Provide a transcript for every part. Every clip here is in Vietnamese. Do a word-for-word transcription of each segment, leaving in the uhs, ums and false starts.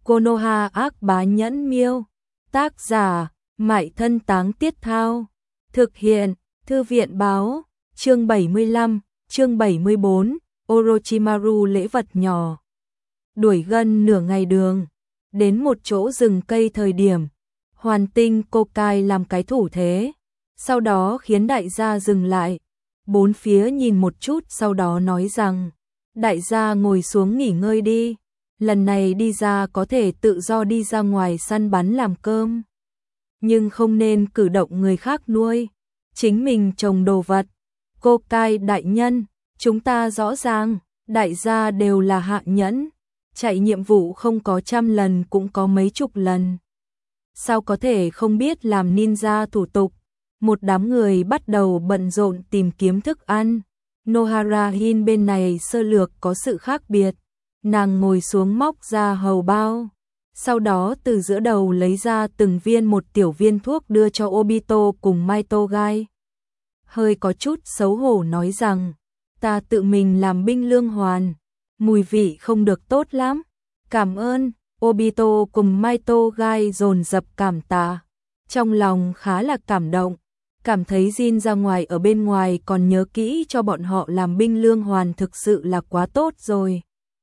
Konoha ác bá nhẫn miêu. Tác giả, Mại Thân Táng Tiết Thao. Thực hiện, Thư viện báo. Chương bảy mươi lăm, chương bảy mươi bốn, Orochimaru lễ vật nhỏ. Đuổi gần nửa ngày đường, đến một chỗ rừng cây thời điểm, Hoàn Tinh Kokai làm cái thủ thế, sau đó khiến đại gia dừng lại, bốn phía nhìn một chút sau đó nói rằng, đại gia ngồi xuống nghỉ ngơi đi, lần này đi ra có thể tự do đi ra ngoài săn bắn làm cơm, nhưng không nên cử động người khác nuôi, chính mình trồng đồ vật. Kokai đại nhân, chúng ta rõ ràng, đại gia đều là hạ nhẫn, chạy nhiệm vụ không có trăm lần cũng có mấy chục lần. Sao có thể không biết làm ninja thủ tục? Một đám người bắt đầu bận rộn tìm kiếm thức ăn. Nohara Hin bên này sơ lược có sự khác biệt. Nàng ngồi xuống móc ra hầu bao. Sau đó từ giữa đầu lấy ra từng viên một tiểu viên thuốc đưa cho Obito cùng Maito Gai. Hơi có chút xấu hổ nói rằng, ta tự mình làm binh lương hoàn, mùi vị không được tốt lắm. Cảm ơn. Obito cùng Maito Gai dồn dập cảm tạ, trong lòng khá là cảm động, cảm thấy Jin ra ngoài ở bên ngoài còn nhớ kỹ cho bọn họ làm binh lương hoàn thực sự là quá tốt rồi.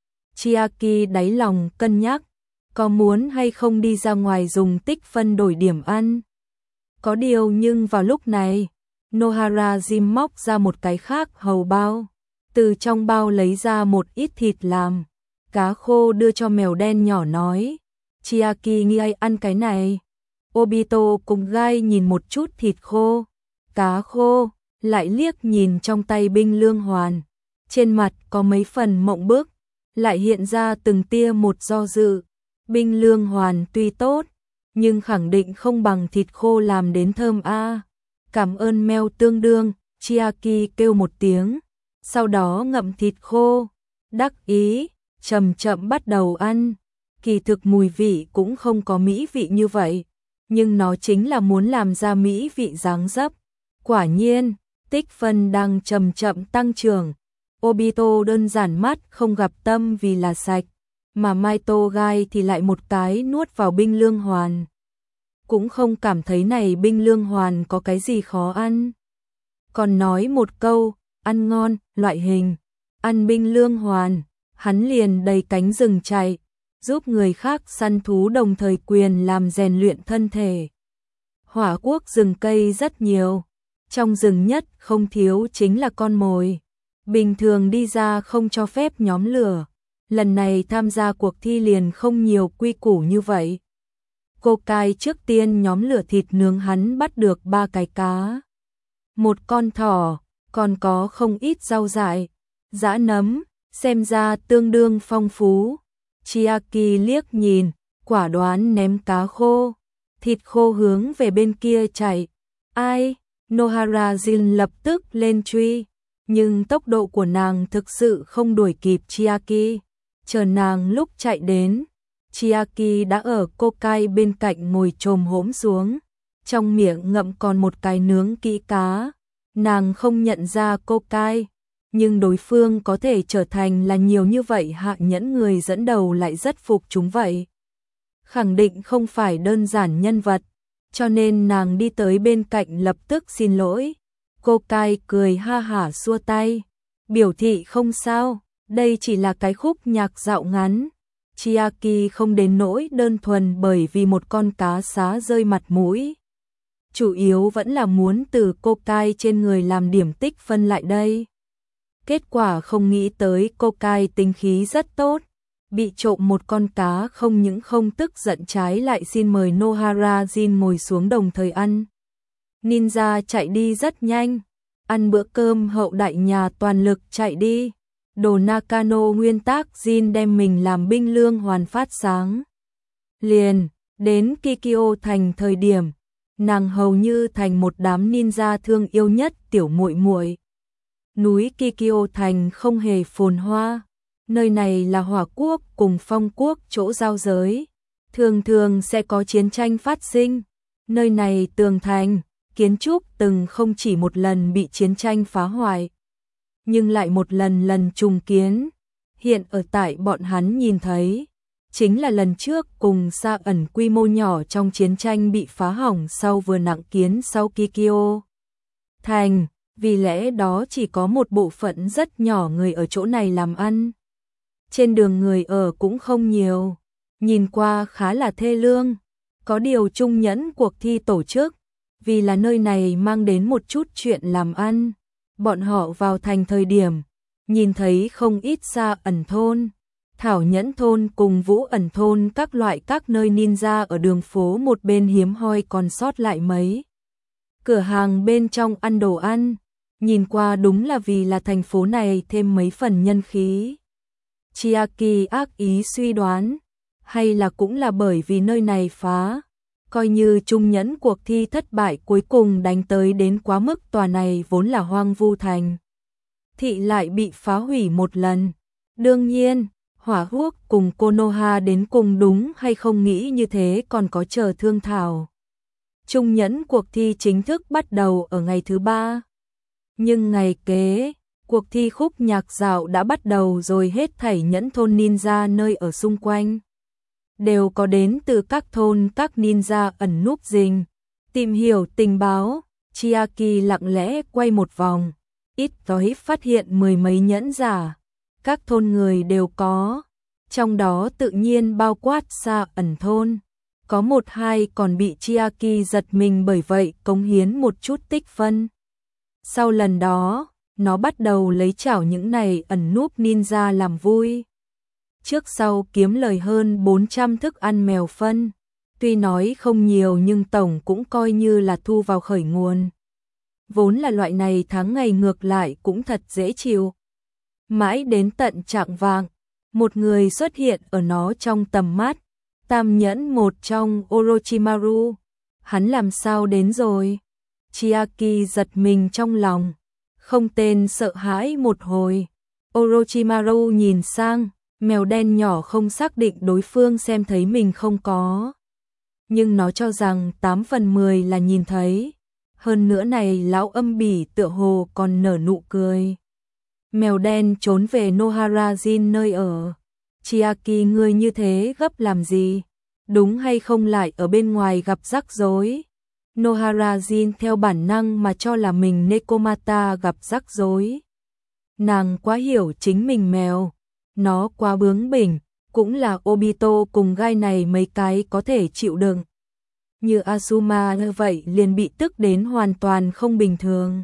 Chiaki đáy lòng cân nhắc, có muốn hay không đi ra ngoài dùng tích phân đổi điểm ăn. Có điều nhưng vào lúc này, Nohara Jim móc ra một cái khác hầu bao, từ trong bao lấy ra một ít thịt làm cá khô đưa cho mèo đen nhỏ nói, Chiaki nghi ai ăn cái này. Obito cùng Gai nhìn một chút thịt khô, cá khô, lại liếc nhìn trong tay binh lương hoàn, trên mặt có mấy phần mộng bức, lại hiện ra từng tia một do dự. Binh lương hoàn tuy tốt, nhưng khẳng định không bằng thịt khô làm đến thơm a. Cảm ơn mèo tương đương, Chiaki kêu một tiếng, sau đó ngậm thịt khô, đắc ý, chậm chậm bắt đầu ăn. Kỳ thực mùi vị cũng không có mỹ vị như vậy, nhưng nó chính là muốn làm ra mỹ vị dáng dấp. Quả nhiên, tích phân đang chậm chậm tăng trưởng. Obito đơn giản mắt không gặp tâm vì là sạch, mà Maito Gai thì lại một cái nuốt vào binh lương hoàn. Cũng không cảm thấy này binh lương hoàn có cái gì khó ăn. Còn nói một câu, ăn ngon, loại hình, ăn binh lương hoàn, hắn liền đầy cánh rừng chạy, giúp người khác săn thú đồng thời quyền làm rèn luyện thân thể. Hỏa quốc rừng cây rất nhiều, trong rừng nhất không thiếu chính là con mồi. Bình thường đi ra không cho phép nhóm lửa, lần này tham gia cuộc thi liền không nhiều quy củ như vậy. Kokai trước tiên nhóm lửa thịt nướng hắn bắt được ba cái cá, một con thỏ, còn có không ít rau dại, giã nấm, xem ra tương đương phong phú. Chiaki liếc nhìn, quả đoán ném cá khô, thịt khô hướng về bên kia chạy. Ai? Nohara Jin lập tức lên truy, nhưng tốc độ của nàng thực sự không đuổi kịp Chiaki. Chờ nàng lúc chạy đến, Chiaki đã ở Kokai bên cạnh ngồi chồm hổm xuống, trong miệng ngậm còn một cái nướng kỹ cá. Nàng không nhận ra Kokai, nhưng đối phương có thể trở thành là nhiều như vậy hạ nhẫn người dẫn đầu lại rất phục chúng vậy. Khẳng định không phải đơn giản nhân vật, cho nên nàng đi tới bên cạnh lập tức xin lỗi. Kokai cười ha hả xua tay, biểu thị không sao, đây chỉ là cái khúc nhạc dạo ngắn. Chiaki không đến nỗi đơn thuần bởi vì một con cá xá rơi mặt mũi. Chủ yếu vẫn là muốn từ Kokai trên người làm điểm tích phân lại đây. Kết quả không nghĩ tới Kokai tính khí rất tốt, bị trộm một con cá không những không tức giận trái lại xin mời Nohara Jin ngồi xuống đồng thời ăn. Ninja chạy đi rất nhanh, ăn bữa cơm hậu đại nhà toàn lực chạy đi. Đồ Nakano nguyên tác Jin đem mình làm binh lương hoàn phát sáng. Liền, đến Kikyo thành thời điểm, nàng hầu như thành một đám ninja thương yêu nhất tiểu muội muội. Núi Kikyo thành không hề phồn hoa, nơi này là hỏa quốc cùng phong quốc chỗ giao giới, thường thường sẽ có chiến tranh phát sinh. Nơi này tường thành, kiến trúc từng không chỉ một lần bị chiến tranh phá hoại, nhưng lại một lần lần trùng kiến. Hiện ở tại bọn hắn nhìn thấy, chính là lần trước cùng Sa ẩn quy mô nhỏ trong chiến tranh bị phá hỏng sau vừa nặng kiến sau Kikyo thành, vì lẽ đó chỉ có một bộ phận rất nhỏ người ở chỗ này làm ăn. Trên đường người ở cũng không nhiều, nhìn qua khá là thê lương, có điều Trung Nhẫn cuộc thi tổ chức, vì là nơi này mang đến một chút chuyện làm ăn. Bọn họ vào thành thời điểm, nhìn thấy không ít Sa ẩn thôn, Thảo Nhẫn thôn cùng Vũ ẩn thôn các loại các nơi ninja ở đường phố một bên hiếm hoi còn sót lại mấy. Cửa hàng bên trong ăn đồ ăn, nhìn qua đúng là vì là thành phố này thêm mấy phần nhân khí. Chiaki ác ý suy đoán, hay là cũng là bởi vì nơi này phá, coi như Trung Nhẫn cuộc thi thất bại cuối cùng đánh tới đến quá mức, tòa này vốn là hoang vu thành thị lại bị phá hủy một lần. Đương nhiên, Hỏa Húc cùng Konoha đến cùng đúng hay không nghĩ như thế còn có chờ thương thảo. Trung Nhẫn cuộc thi chính thức bắt đầu ở ngày thứ ba. Nhưng ngày kế, cuộc thi khúc nhạc dạo đã bắt đầu rồi, hết thảy nhẫn thôn ninja nơi ở xung quanh đều có đến từ các thôn các ninja ẩn núp rình, tìm hiểu tình báo. Chiaki lặng lẽ quay một vòng, ít tối phát hiện mười mấy nhẫn giả, các thôn người đều có, trong đó tự nhiên bao quát Sa ẩn thôn. Có một hai còn bị Chiaki giật mình, bởi vậy cống hiến một chút tích phân. Sau lần đó, nó bắt đầu lấy chảo những này ẩn núp ninja làm vui. Trước sau kiếm lời hơn bốn trăm thức ăn mèo phân. Tuy nói không nhiều nhưng tổng cũng coi như là thu vào khởi nguồn. Vốn là loại này tháng ngày ngược lại cũng thật dễ chịu. Mãi đến tận chạng vạng, một người xuất hiện ở nó trong tầm mắt. Tam nhẫn một trong Orochimaru. Hắn làm sao đến rồi? Chiaki giật mình trong lòng, không tên sợ hãi một hồi. Orochimaru nhìn sang, mèo đen nhỏ không xác định đối phương xem thấy mình không có. Nhưng nó cho rằng tám phần mười là nhìn thấy. Hơn nữa này lão âm bỉ tựa hồ còn nở nụ cười. Mèo đen trốn về Nohara-jin nơi ở. Chiaki, ngươi như thế gấp làm gì? Đúng hay không lại ở bên ngoài gặp rắc rối? Nohara-jin theo bản năng mà cho là mình Nekomata gặp rắc rối. Nàng quá hiểu chính mình mèo, nó quá bướng bỉnh, cũng là Obito cùng gai này mấy cái có thể chịu đựng. Như Asuma như vậy liền bị tức đến hoàn toàn không bình thường.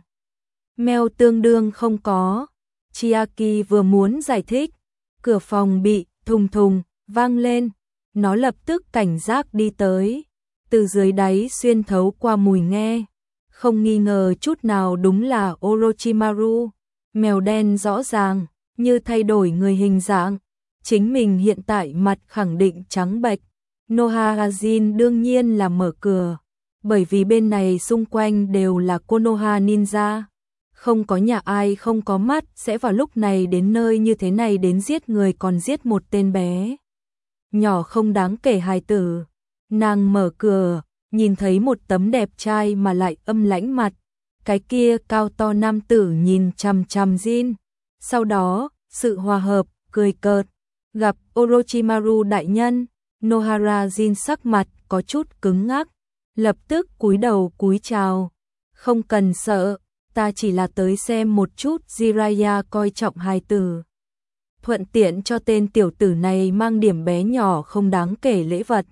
Mèo tương đương không có. Chiaki vừa muốn giải thích, cửa phòng bị thùng thùng vang lên, nó lập tức cảnh giác đi tới, từ dưới đáy xuyên thấu qua mùi nghe, không nghi ngờ chút nào đúng là Orochimaru. Mèo đen rõ ràng như thay đổi người hình dạng, chính mình hiện tại mặt khẳng định trắng bệch. Nohara-jin đương nhiên là mở cửa, bởi vì bên này xung quanh đều là Konoha ninja. Không có nhà ai không có mắt sẽ vào lúc này đến nơi như thế này đến giết người, còn giết một tên bé nhỏ không đáng kể hài tử. Nàng mở cửa, nhìn thấy một tấm đẹp trai mà lại âm lãnh mặt, cái kia cao to nam tử nhìn chằm chằm Jin. Sau đó, sự hòa hợp, cười cợt, gặp Orochimaru đại nhân. Nohara-jin sắc mặt có chút cứng ngắc, lập tức cúi đầu cúi chào. Không cần sợ, ta chỉ là tới xem một chút Jiraiya coi trọng hài tử, thuận tiện cho tên tiểu tử này mang điểm bé nhỏ không đáng kể lễ vật.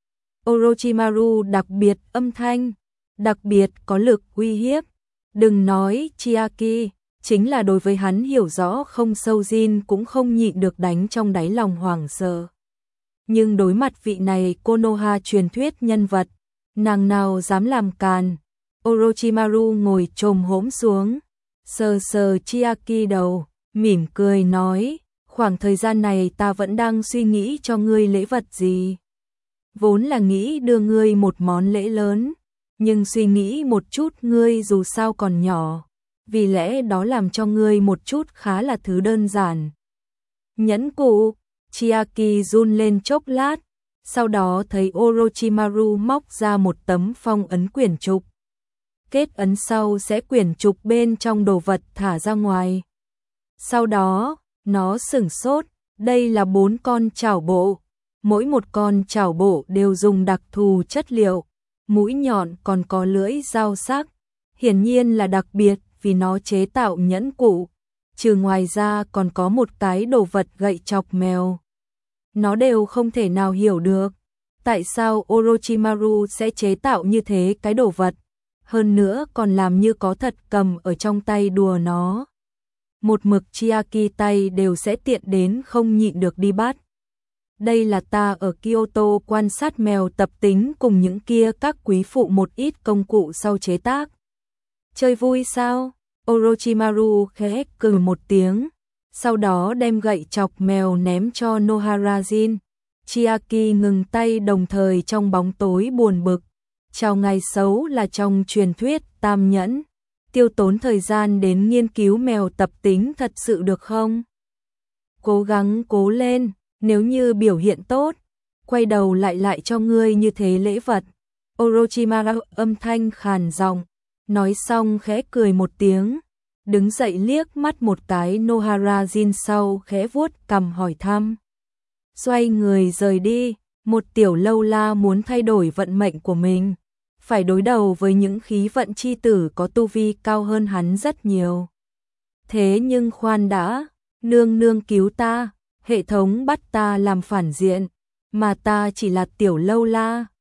Orochimaru đặc biệt âm thanh, đặc biệt có lực uy hiếp. Đừng nói Chiaki, chính là đối với hắn hiểu rõ không sâu Jin cũng không nhịn được đánh trong đáy lòng hoảng sợ. Nhưng đối mặt vị này Konoha truyền thuyết nhân vật, nàng nào dám làm càn. Orochimaru ngồi chồm hổm xuống, sờ sờ Chiaki đầu, mỉm cười nói, khoảng thời gian này ta vẫn đang suy nghĩ cho ngươi lễ vật gì. Vốn là nghĩ đưa ngươi một món lễ lớn, nhưng suy nghĩ một chút ngươi dù sao còn nhỏ, vì lẽ đó làm cho ngươi một chút khá là thứ đơn giản. Nhẫn cụ. Chiaki run lên chốc lát, sau đó thấy Orochimaru móc ra một tấm phong ấn quyển trục. Kết ấn sau sẽ quyển trục bên trong đồ vật thả ra ngoài. Sau đó, nó sửng sốt, đây là bốn con chảo bộ. mỗi một con chảo bộ đều dùng đặc thù chất liệu, mũi nhọn còn có lưỡi dao sắc, hiển nhiên là đặc biệt vì nó chế tạo nhẫn cụ, trừ ngoài ra còn có một cái đồ vật gậy chọc mèo. Nó đều không thể nào hiểu được, tại sao Orochimaru sẽ chế tạo như thế cái đồ vật, hơn nữa còn làm như có thật cầm ở trong tay đùa nó. Một mực Chiaki tay đều sẽ tiện đến không nhịn được đi bắt. Đây là ta ở Kyoto quan sát mèo tập tính cùng những kia các quý phụ một ít công cụ sau chế tác. Chơi vui sao? Orochimaru khẽ cười một tiếng, sau đó đem gậy chọc mèo ném cho Noharajin. Chiaki ngừng tay đồng thời trong bóng tối buồn bực. Chào ngày xấu là trong truyền thuyết tam nhẫn. Tiêu tốn thời gian đến nghiên cứu mèo tập tính thật sự được không? Cố gắng cố lên, nếu như biểu hiện tốt, quay đầu lại lại cho ngươi như thế lễ vật. Orochimaru âm thanh khàn giọng, nói xong khẽ cười một tiếng, đứng dậy liếc mắt một cái Noharajin sau khẽ vuốt cằm hỏi thăm. Xoay người rời đi, một tiểu lâu la muốn thay đổi vận mệnh của mình, phải đối đầu với những khí vận chi tử có tu vi cao hơn hắn rất nhiều. Thế nhưng khoan đã, nương nương cứu ta, hệ thống bắt ta làm phản diện, mà ta chỉ là tiểu lâu la.